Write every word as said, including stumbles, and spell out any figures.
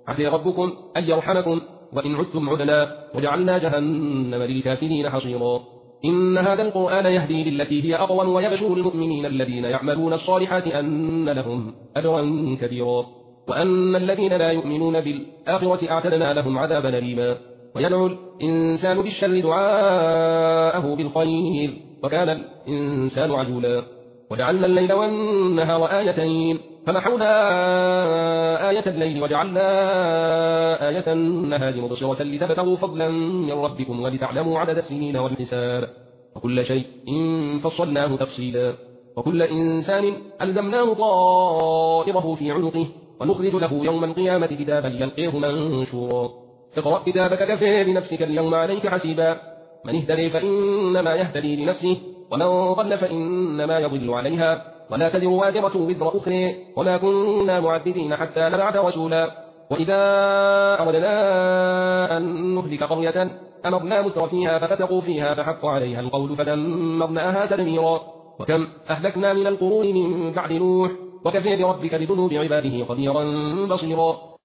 عسى ربكم أن يرحمكم وإن عدتم عدنا وجعلنا جهنم للكافرين حصيرا إن هذا القرآن يهدي للتي هي أقوم ويبشر المؤمنين الذين يعملون الصالحات أن لهم أجرا كبيرا وأن الذين لا يؤمنون بالآخرة أعتدنا لهم عذابا أليما ويدعو الإنسان بالشر دعاءه بالخير وكان الإنسان عجولا وجعلنا الليل والنهار آيتين فمحونا آية الليل وجعلنا آية النهار مبصرة لتبتغوا فضلا من ربكم ولتعلموا عدد السنين والحساب وكل شيء إن فصلناه تفصيلا وكل إنسان ألزمناه طائره في عنقه ونخرج له يوم القيامة كتابا يلقيه منشورا اقرأ كتابك كفى بنفسك اليوم عليك حسيبا من اهتدي فإنما يهتدي لنفسه ومن ضل فإنما يضل عليها ولا تزر وازرة وزر أخرى وما كنا معذبين حتى نبعث رسولا وإذا أردنا أن نهلك قرية أمرنا متر فيها ففسقوا فيها فحق عليها القول فدمرناها تدميرا وكم أهلكنا من القرون من بعد نوح وكفى بربك بذنوب عباده خبيرا بصيرا